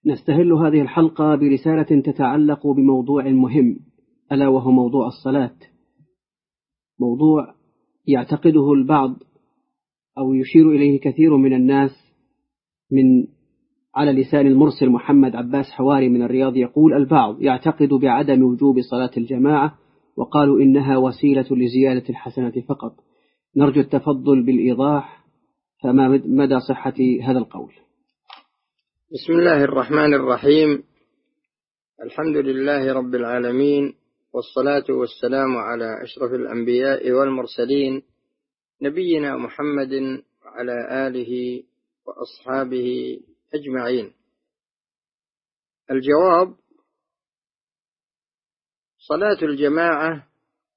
نستهل هذه الحلقة برسالة تتعلق بموضوع مهم، ألا وهو موضوع الصلاة. موضوع يعتقده البعض أو يشير إليه كثير من الناس، من على لسان المرسل محمد عباس حواري من الرياض، يقول: البعض يعتقد بعدم وجوب صلاة الجماعة، وقالوا إنها وسيلة لزيادة الحسنة فقط. نرجو التفضل بالإيضاح، فما مدى صحة هذا القول؟ بسم الله الرحمن الرحيم. الحمد لله رب العالمين، والصلاة والسلام على أشرف الأنبياء والمرسلين، نبينا محمد وعلى آله وأصحابه أجمعين. الجواب: صلاة الجماعة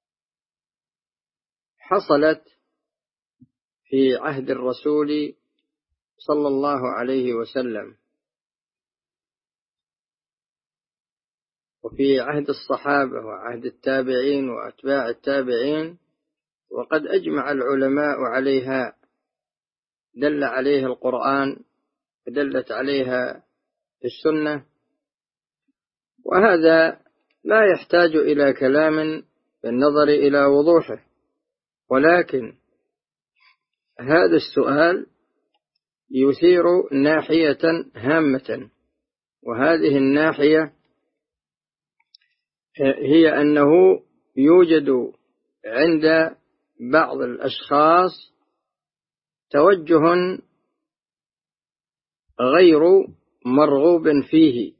حصلت في عهد الرسول صلى الله عليه وسلم، وفي عهد الصحابة وعهد التابعين وأتباع التابعين، وقد أجمع العلماء عليها، دل عليها القرآن ودلت عليها السنة، وهذا لا يحتاج إلى كلام بالنظر إلى وضوحه. ولكن هذا السؤال يثير ناحية هامة، وهذه الناحية هي أنه يوجد عند بعض الأشخاص توجه غير مرغوب فيه،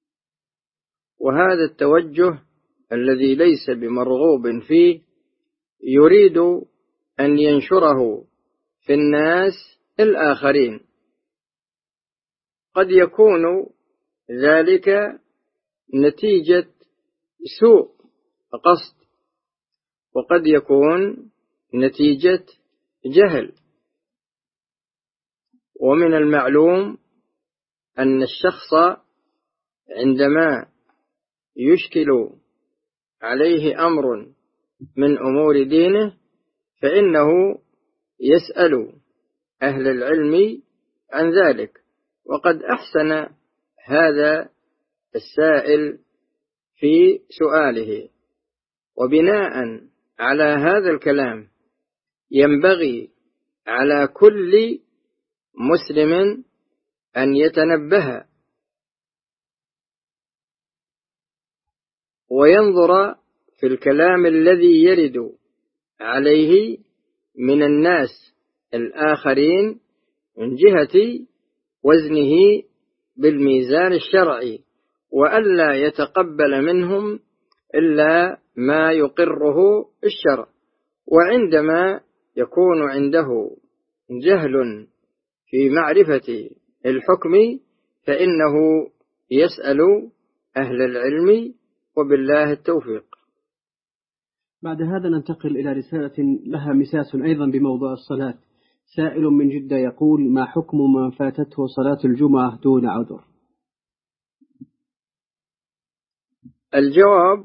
وهذا التوجه الذي ليس بمرغوب فيه يريد أن ينشره في الناس الآخرين. قد يكون ذلك نتيجة سوء قصد، وقد يكون نتيجة جهل. ومن المعلوم أن الشخص عندما يشكل عليه أمر من أمور دينه فإنه يسأل أهل العلم عن ذلك، وقد أحسن هذا السائل في سؤاله. وبناء على هذا الكلام ينبغي على كل مسلم أن يتنبه وينظر في الكلام الذي يرد عليه من الناس الآخرين من جهة وزنه بالميزان الشرعي، وألا يتقبل منهم إلا ما يقره الشرع. وعندما يكون عنده جهل في معرفة الحكم فإنه يسأل أهل العلم، وبالله التوفيق. بعد هذا ننتقل إلى رسالة لها مساس أيضا بموضوع الصلاة. سائل من جدة يقول: ما حكم من فاتته صلاة الجمعة دون عذر؟ الجواب: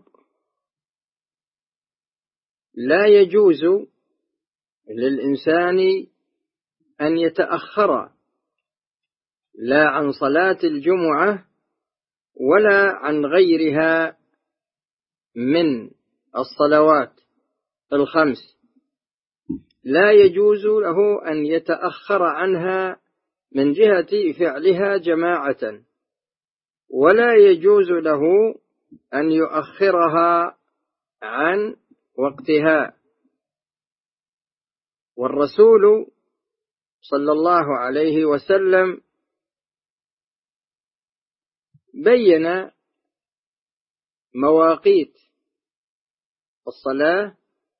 لا يجوز للإنسان أن يتأخر لا عن صلاة الجمعة ولا عن غيرها من الصلوات الخمس. لا يجوز له أن يتأخر عنها من جهة فعلها جماعة، ولا يجوز له أن يؤخرها عن وقتها. والرسول صلى الله عليه وسلم بين مواقيت الصلاة،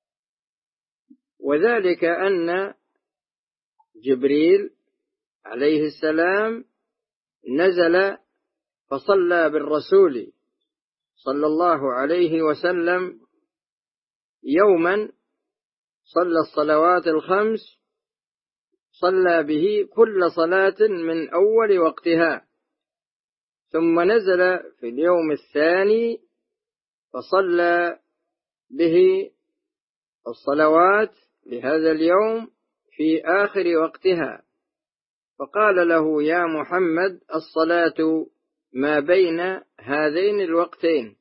وذلك أن جبريل عليه السلام نزل فصلى بالرسول صلى الله عليه وسلم يوما، صلى الصلوات الخمس، صلى به كل صلاة من أول وقتها، ثم نزل في اليوم الثاني فصلى به الصلوات لهذا اليوم في آخر وقتها، فقال له: يا محمد، الصلاة ما بين هذين الوقتين.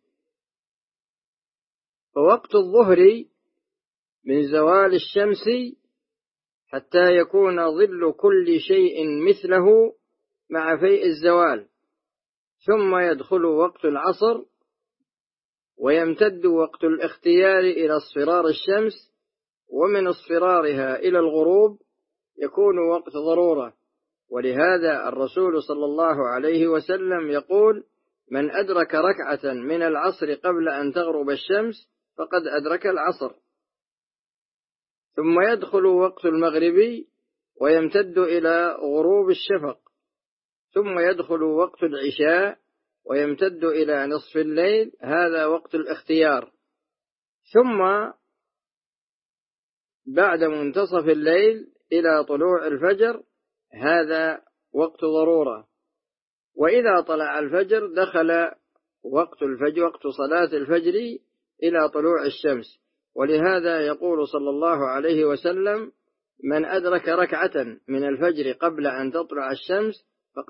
فوقت الظهر من زوال الشمس حتى يكون ظل كل شيء مثله مع فيء الزوال، ثم يدخل وقت العصر ويمتد وقت الاختيار إلى اصفرار الشمس، ومن اصفرارها إلى الغروب يكون وقت ضرورة. ولهذا الرسول صلى الله عليه وسلم يقول: من أدرك ركعة من العصر قبل أن تغرب الشمس فقد أدرك العصر. ثم يدخل وقت المغرب ويمتد إلى غروب الشفق، ثم يدخل وقت العشاء ويمتد إلى نصف الليل، هذا وقت الاختيار. ثم بعد منتصف الليل إلى طلوع الفجر، هذا وقت ضرورة. وإذا طلع الفجر دخل وقت الفجر، وقت صلاة الفجر إلى طلوع الشمس. ولهذا يقول صلى الله عليه وسلم: من أدرك ركعة من الفجر قبل أن تطلع الشمس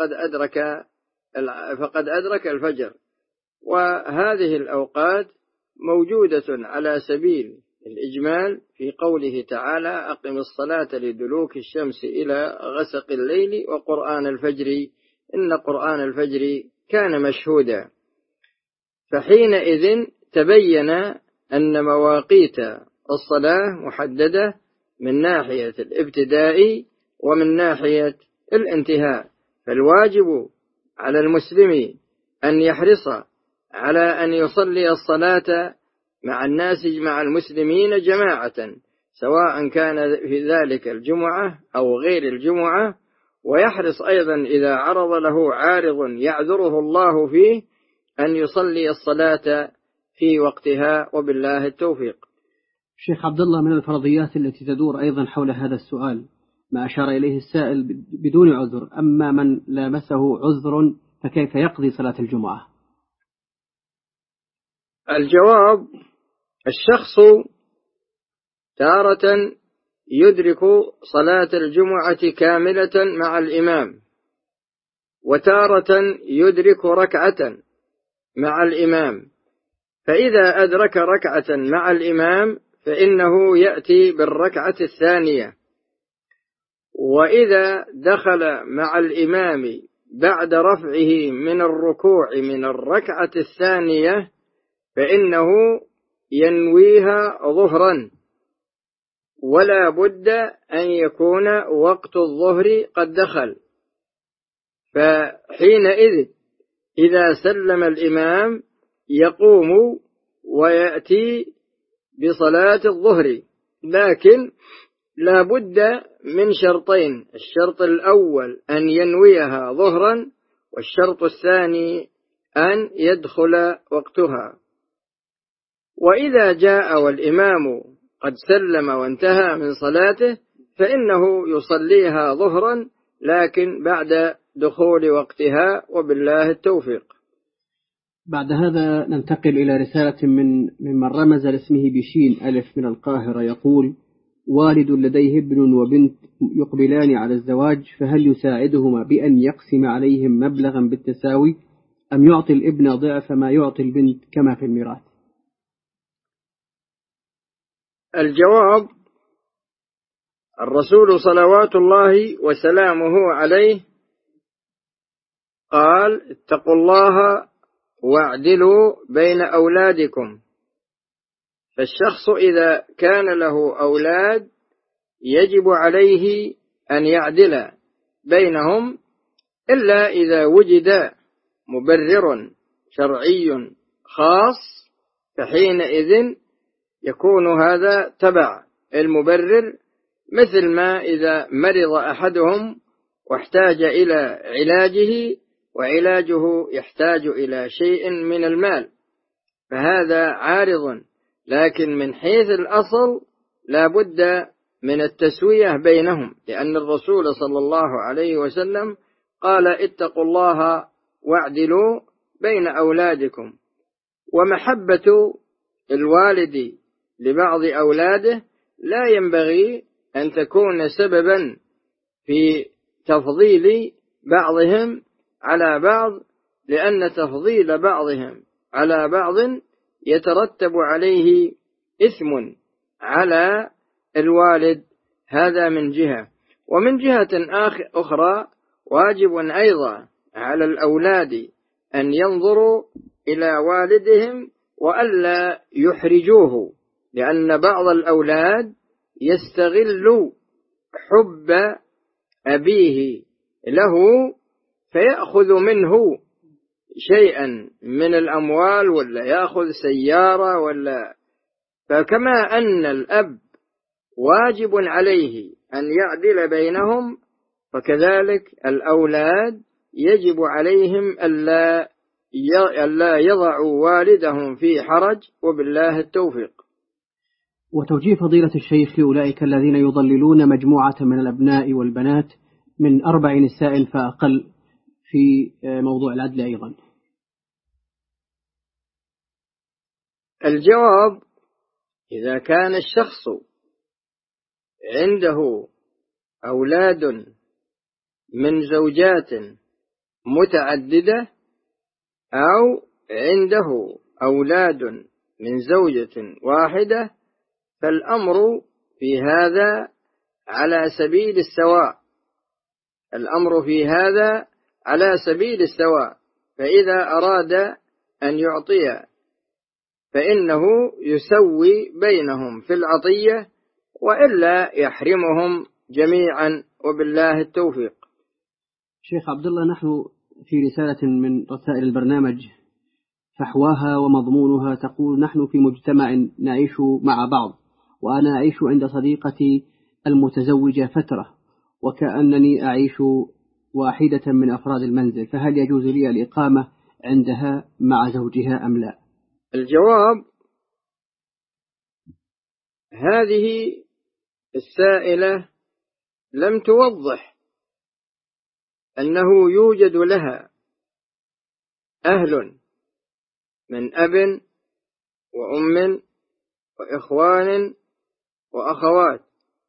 فقد أدرك الفجر. وهذه الأوقات موجودة على سبيل الإجمال في قوله تعالى: أقم الصلاة لدلوك الشمس إلى غسق الليل وقرآن الفجر إن قرآن الفجر كان مشهودا. فحينئذ تبين أن مواقيت الصلاة محددة من ناحية الابتداء ومن ناحية الانتهاء. فالواجب على المسلم أن يحرص على أن يصلي الصلاة مع الناس، مع المسلمين جماعة، سواء كان في ذلك الجمعة أو غير الجمعة. ويحرص أيضا إذا عرض له عارض يعذره الله فيه أن يصلي الصلاة في وقتها، وبالله التوفيق. شيخ عبد الله، من الفرضيات التي تدور أيضا حول هذا السؤال ما أشار إليه السائل بدون عذر، أما من لامسه عذر فكيف يقضي صلاة الجمعة؟ الجواب: الشخص تارة يدرك صلاة الجمعة كاملة مع الإمام، وتارة يدرك ركعة مع الإمام. فإذا أدرك ركعة مع الإمام فإنه يأتي بالركعة الثانية، وإذا دخل مع الإمام بعد رفعه من الركوع من الركعة الثانية فإنه ينويها ظهرا، ولا بد أن يكون وقت الظهر قد دخل. فحينئذ إذا سلم الإمام يقوم ويأتي بصلاة الظهر، لكن لا بد من شرطين: الشرط الأول أن ينويها ظهرا، والشرط الثاني أن يدخل وقتها. وإذا جاء والإمام قد سلم وانتهى من صلاته فإنه يصليها ظهرا، لكن بعد دخول وقتها، وبالله التوفيق. بعد هذا ننتقل إلى رسالة ممن رمز لاسمه بشين ألف من القاهرة، يقول: والد لديه ابن وبنت يقبلان على الزواج، فهل يساعدهما بأن يقسم عليهم مبلغا بالتساوي، أم يعطي الابن ضعف ما يعطي البنت كما في الميراث؟ الجواب: الرسول صلوات الله وسلامه عليه قال: اتقوا الله واعدلوا بين أولادكم. فالشخص إذا كان له أولاد يجب عليه أن يعدل بينهم، إلا إذا وجد مبرر شرعي خاص، فحينئذ يكون هذا تبع المبرر، مثل ما إذا مرض أحدهم واحتاج إلى علاجه وعلاجه يحتاج إلى شيء من المال، فهذا عارض. لكن من حيث الأصل لا بد من التسوية بينهم، لأن الرسول صلى الله عليه وسلم قال: اتقوا الله واعدلوا بين أولادكم. ومحبة الوالد لبعض أولاده لا ينبغي أن تكون سببا في تفضيل بعضهم على بعض، لأن تفضيل بعضهم على بعض يترتب عليه إثم على الوالد، هذا من جهة. ومن جهة أخرى واجب أيضا على الأولاد أن ينظروا إلى والدهم وألا يحرجوه، لأن بعض الأولاد يستغل حب أبيه له فيأخذ منه شيئا من الأموال، ولا يأخذ سيارة، فكما أن الأب واجب عليه أن يعدل بينهم، فكذلك الأولاد يجب عليهم ألا يضعوا والدهم في حرج، وبالله التوفيق. وتوجيه فضيلة الشيخ لأولئك الذين يضللون مجموعة من الأبناء والبنات من 4 نساء فأقل في موضوع العدل أيضا. الجواب: إذا كان الشخص عنده أولاد من زوجات متعددة أو عنده أولاد من زوجة واحدة، فالأمر في هذا على سبيل السواء، الأمر في هذا على سبيل السواء. فإذا أراد أن يعطي فإنه يسوي بينهم في العطية، وإلا يحرمهم جميعا، وبالله التوفيق. شيخ عبد الله، نحن في رسالة من رسائل البرنامج فحواها ومضمونها تقول: نحن في مجتمع نعيش مع بعض، وأنا أعيش عند صديقتي المتزوجة فترة، وكأنني أعيش واحدة من أفراد المنزل، فهل يجوز لي الإقامة عندها مع زوجها أم لا؟ الجواب: هذه السائلة لم توضح أنه يوجد لها أهل من أب وأم وإخوان وأخوات،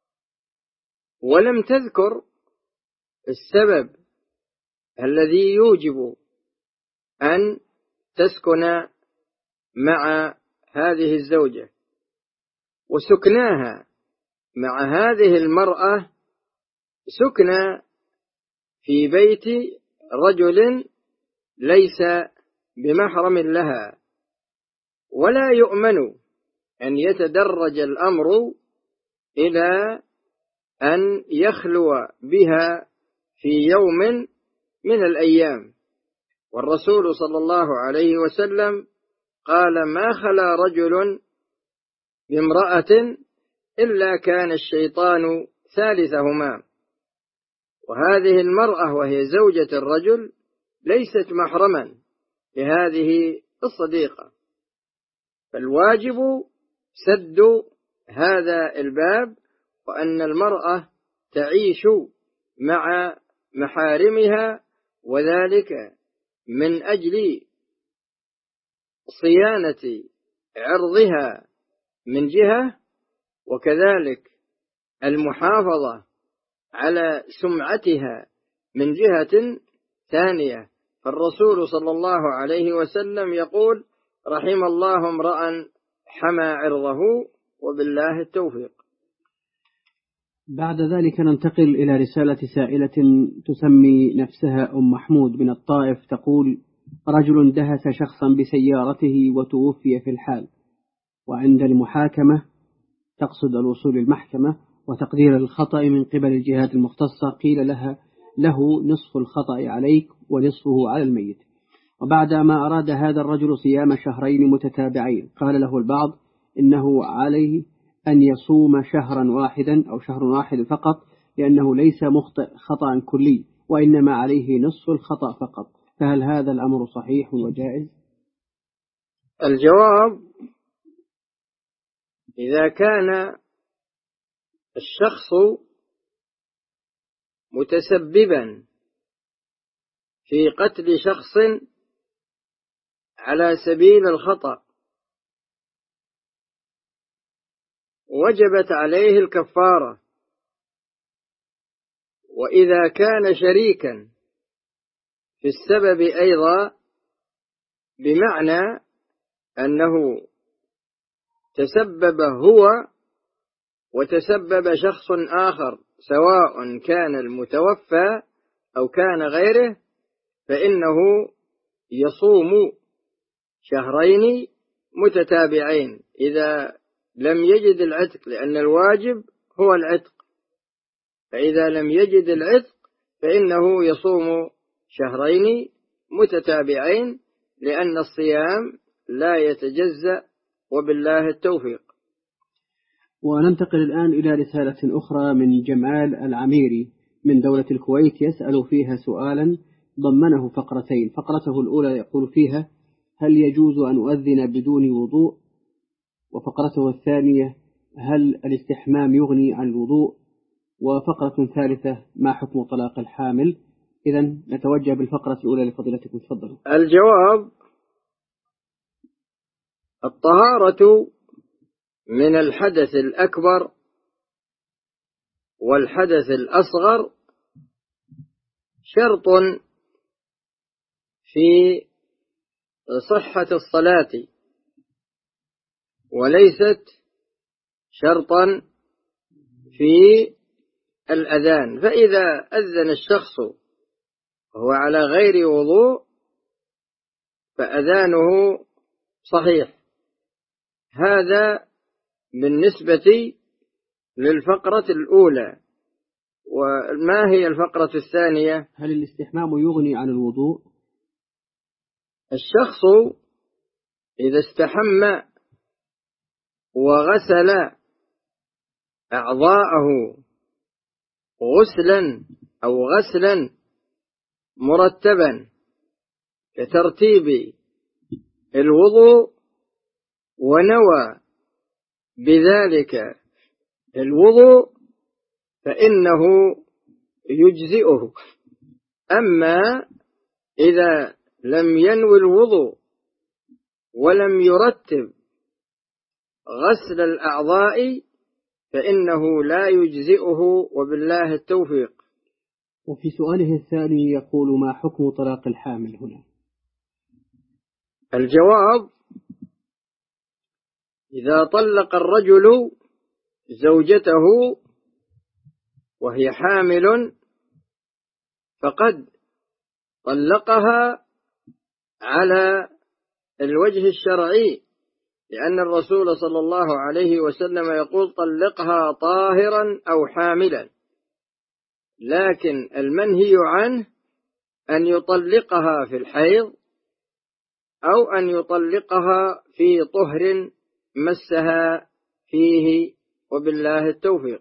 ولم تذكر السبب الذي يوجب أن تسكن مع هذه الزوجة. وسكناها مع هذه المرأة سكن في بيت رجل ليس بمحرم لها، ولا يؤمن أن يتدرج الأمر إلى أن يخلو بها في يوم من الأيام. والرسول صلى الله عليه وسلم قال: ما خلا رجل بامرأة إلا كان الشيطان ثالثهما. وهذه المرأة وهي زوجة الرجل ليست محرما لهذه الصديقة، فالواجب سد هذا الباب، وأن المرأة تعيش مع محارمها، وذلك من أجل صيانة عرضها من جهة، وكذلك المحافظة على سمعتها من جهة ثانية. فالرسول صلى الله عليه وسلم يقول: رحم الله امرأ حمى عرضه، وبالله التوفيق. بعد ذلك ننتقل إلى رسالة سائلة تسمي نفسها أم محمود من الطائف، تقول: رجل دهس شخصا بسيارته وتوفي في الحال، وعند المحاكمة تقصد الوصول للمحكمة وتقدير الخطأ من قبل الجهات المختصة، قيل له نصف الخطأ عليك ونصفه على الميت. وبعدما أراد هذا الرجل صيام 2 شهرين متتابعين، قال له البعض إنه عليه أن يصوم 1 شهرا واحدا أو 1 شهر واحد فقط، لأنه ليس مخطئ خطأ كلي، وإنما عليه نصف الخطأ فقط، فهل هذا الأمر صحيح وجائز؟ الجواب: إذا كان الشخص متسببا في قتل شخص على سبيل الخطأ وجبت عليه الكفارة، وإذا كان شريكا في السبب أيضا بمعنى أنه تسبب هو وتسبب شخص آخر، سواء كان المتوفى أو كان غيره، فإنه يصوم شهرين متتابعين إذا لم يجد العتق، لأن الواجب هو العتق، فإذا لم يجد العتق فإنه يصوم شهرين متتابعين، لأن الصيام لا يتجزأ، وبالله التوفيق. وننتقل الآن إلى رسالة أخرى من جمال العميري من دولة الكويت، يسأل فيها سؤالا ضمنه فقرتين. فقرته الأولى يقول فيها: هل يجوز أن أؤذن بدون وضوء؟ وفقرته الثانية: هل الاستحمام يغني عن الوضوء؟ وفقرة ثالثة: ما حكم طلاق الحامل؟ إذن نتوجه بالفقرة الأولى لفضيلتكم، تفضلوا. الجواب: الطهارة من الحدث الأكبر والحدث الأصغر شرط في صحة الصلاة، وليست شرطا في الأذان. فإذا أذن الشخص وهو على غير وضوء فأذانه صحيح. هذا بالنسبة للفقرة الأولى. وما هي الفقرة الثانية؟ هل الاستحمام يغني عن الوضوء؟ الشخص إذا استحم وغسل أعضاءه غسلا أو غسلا مرتبا كترتيب الوضوء، ونوى بذلك الوضوء، فإنه يجزئه. أما إذا لم ينوي الوضوء ولم يرتب غسل الأعضاء فإنه لا يجزئه، وبالله التوفيق. وفي سؤاله الثاني يقول: ما حكم طلاق الحامل هنا؟ الجواب: إذا طلق الرجل زوجته وهي حامل فقد طلقها على الوجه الشرعي، لأن الرسول صلى الله عليه وسلم يقول: طلقها طاهرا أو حاملا. لكن المنهي عنه أن يطلقها في الحيض أو أن يطلقها في طهر مسها فيه، وبالله التوفيق.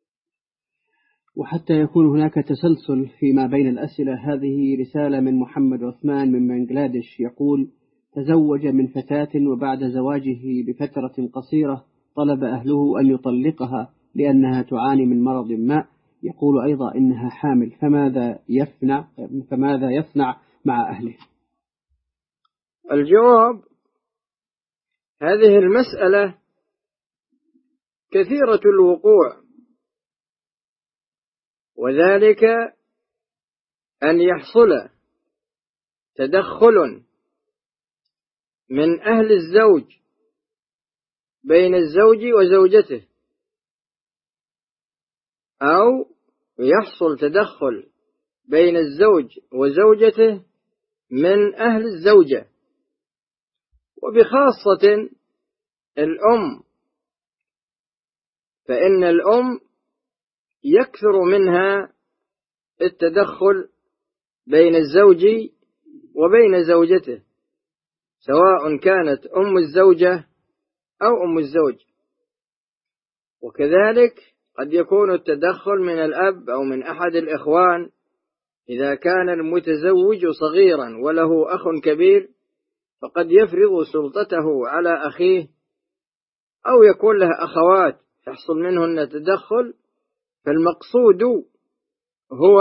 وحتى يكون هناك تسلسل فيما بين الأسئلة، هذه رسالة من محمد عثمان من بنغلاديش يقول: تزوج من فتاة وبعد زواجه بفترة قصيرة طلب أهله أن يطلقها لأنها تعاني من مرض ما، يقول أيضا إنها حامل، فماذا يصنع مع أهله؟ الجواب: هذه المسألة كثيرة الوقوع، وذلك أن يحصل تدخل من أهل الزوج بين الزوج وزوجته، أو يحصل تدخل بين الزوج وزوجته من أهل الزوجة، وبخاصة الأم، فإن الأم يكثر منها التدخل بين الزوج وبين زوجته، سواء كانت أم الزوجة أو أم الزوج. وكذلك قد يكون التدخل من الأب أو من أحد الإخوان إذا كان المتزوج صغيرا وله أخ كبير، فقد يفرض سلطته على أخيه، أو يكون له أخوات يحصل منهن تدخل. فالمقصود هو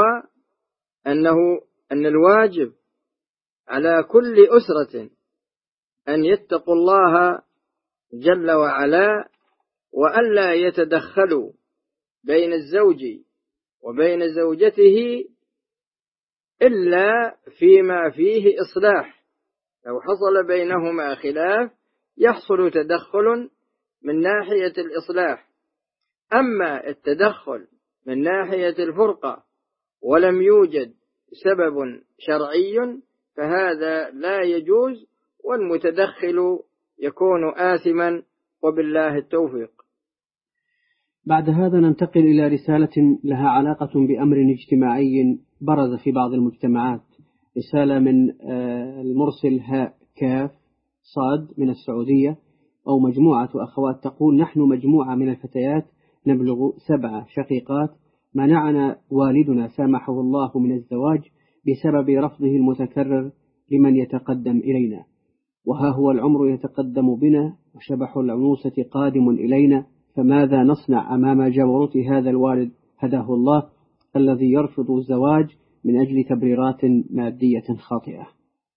أن الواجب على كل أسرة أن يتقوا الله جل وعلا، وألا يتدخلوا بين الزوج وبين زوجته إلا فيما فيه إصلاح لو حصل بينهما خلاف يحصل تدخل من ناحية الإصلاح. أما التدخل من ناحية الفرقة ولم يوجد سبب شرعي فهذا لا يجوز، والمتدخل يكون آثما، وبالله التوفيق. بعد هذا ننتقل إلى رسالة لها علاقة بأمر اجتماعي برز في بعض المجتمعات. رسالة من المرسل هاء كاف صاد من السعودية، أو مجموعة أخوات تقول: نحن مجموعة من الفتيات نبلغ 7 شقيقات، منعنا والدنا سامحه الله من الزواج بسبب رفضه المتكرر لمن يتقدم إلينا، وها هو العمر يتقدم بنا وشبح العنوسة قادم إلينا، فماذا نصنع أمام جبروت هذا الوالد هداه الله الذي يرفض الزواج من أجل تبريرات مادية خاطئة؟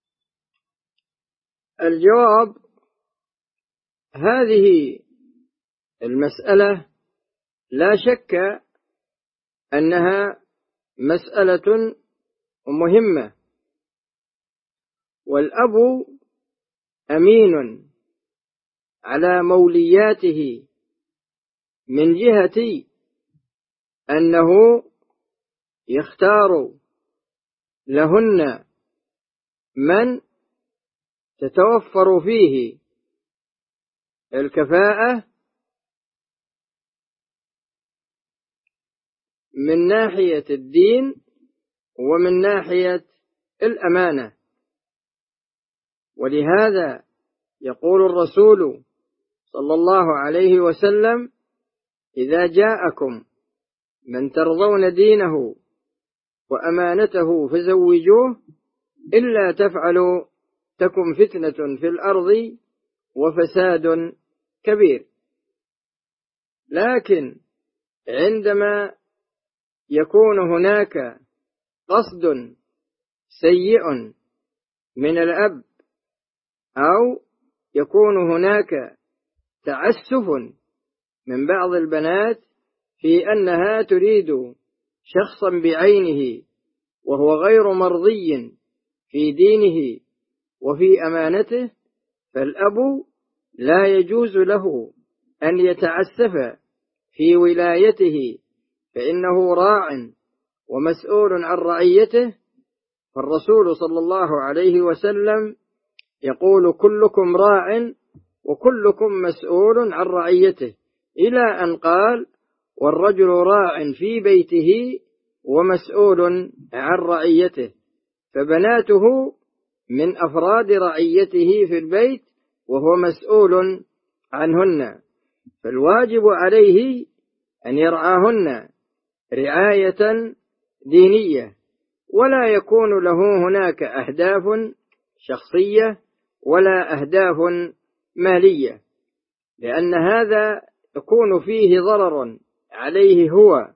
الجواب: هذه المسألة لا شك أنها مسألة مهمة، والأب أمين على مولياته من جهة أنه يختار لهن من تتوفر فيه الكفاءة من ناحية الدين ومن ناحية الأمانة. ولهذا يقول الرسول صلى الله عليه وسلم: إذا جاءكم من ترضون دينه وأمانته فزوجوه، إلا تفعلوا تكن فتنة في الأرض وفساد كبير. لكن عندما يكون هناك قصد سيء من الأب، أو يكون هناك تعسف من بعض البنات في أنها تريد شخصا بعينه وهو غير مرضي في دينه وفي أمانته، فالأب لا يجوز له أن يتعسف في ولايته، فإنه راع ومسؤول عن رعيته. فالرسول صلى الله عليه وسلم يقول: كلكم راع وكلكم مسؤول عن رعيته، إلى أن قال: والرجل راع في بيته ومسؤول عن رعيته. فبناته من أفراد رعيته في البيت وهو مسؤول عنهن، فالواجب عليه أن يرعاهن رعاية دينية، ولا يكون له هناك أهداف شخصية ولا أهداف مالية، لأن هذا يكون فيه ضرر عليه هو،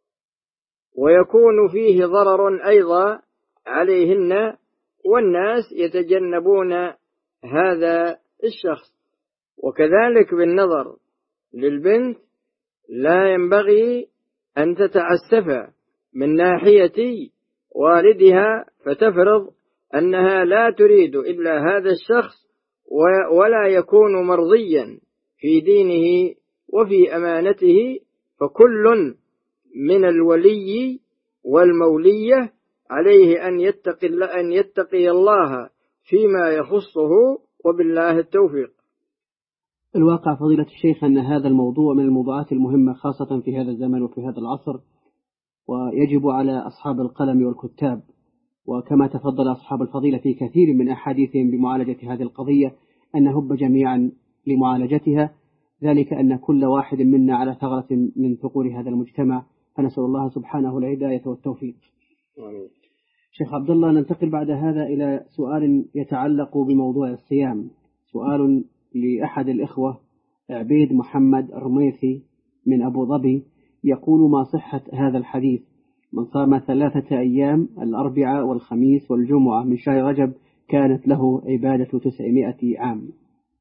ويكون فيه ضرر أيضا عليهن، والناس يتجنبون هذا الشخص. وكذلك بالنظر للبنت لا ينبغي أن تتعسف من ناحية والدها فتفرض أنها لا تريد إلا هذا الشخص ولا يكون مرضيا في دينه وفي أمانته. فكل من الولي والمولية عليه أن يتقي الله فيما يخصه، وبالله التوفيق. الواقع فضيلة الشيخ أن هذا الموضوع من الموضوعات المهمة خاصة في هذا الزمن وفي هذا العصر، ويجب على أصحاب القلم والكتاب، وكما تفضل أصحاب الفضيلة في كثير من أحاديثهم بمعالجة هذه القضية، أن نهب جميعا لمعالجتها، ذلك أن كل واحد منا على ثغرة من ثغور هذا المجتمع، فنسأل الله سبحانه الهداية والتوفيق. آمين. شيخ عبد الله، ننتقل بعد هذا إلى سؤال يتعلق بموضوع الصيام. سؤال لأحد الإخوة عبيد محمد الرميثي من أبو ظبي، يقول: ما صحة هذا الحديث: من صام 3 أيام الأربعاء والخميس والجمعة من شهر رجب كانت له عبادة 900 عام؟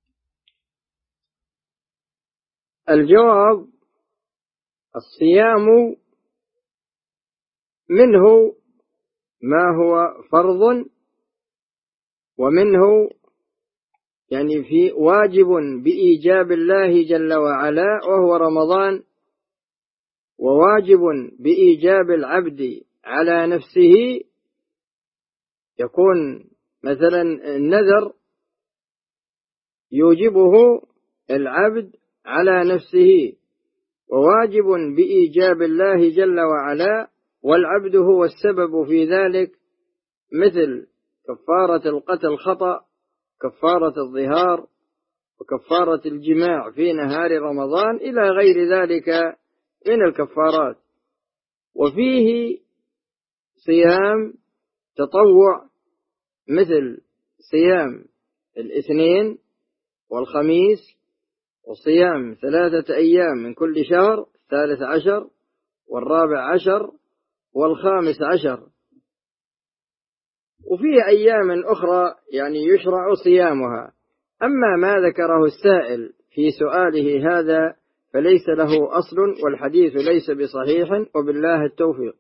الجواب: الصيام منه ما هو فرض، ومنه يعني في واجب بإيجاب الله جل وعلا وهو رمضان، وواجب بإيجاب العبد على نفسه، يكون مثلا النذر يوجبه العبد على نفسه، وواجب بإيجاب الله جل وعلا والعبد هو السبب في ذلك، مثل كفارة القتل خطأ، كفارة الظهار، وكفارة الجماع في نهار رمضان إلى غير ذلك من الكفارات. وفيه صيام تطوع مثل صيام الاثنين والخميس، وصيام 3 أيام من كل شهر، 13 و14 و15. وفي أيام أخرى يعني يشرع صيامها. أما ما ذكره السائل في سؤاله هذا فليس له أصل، والحديث ليس بصحيح، وبالله التوفيق.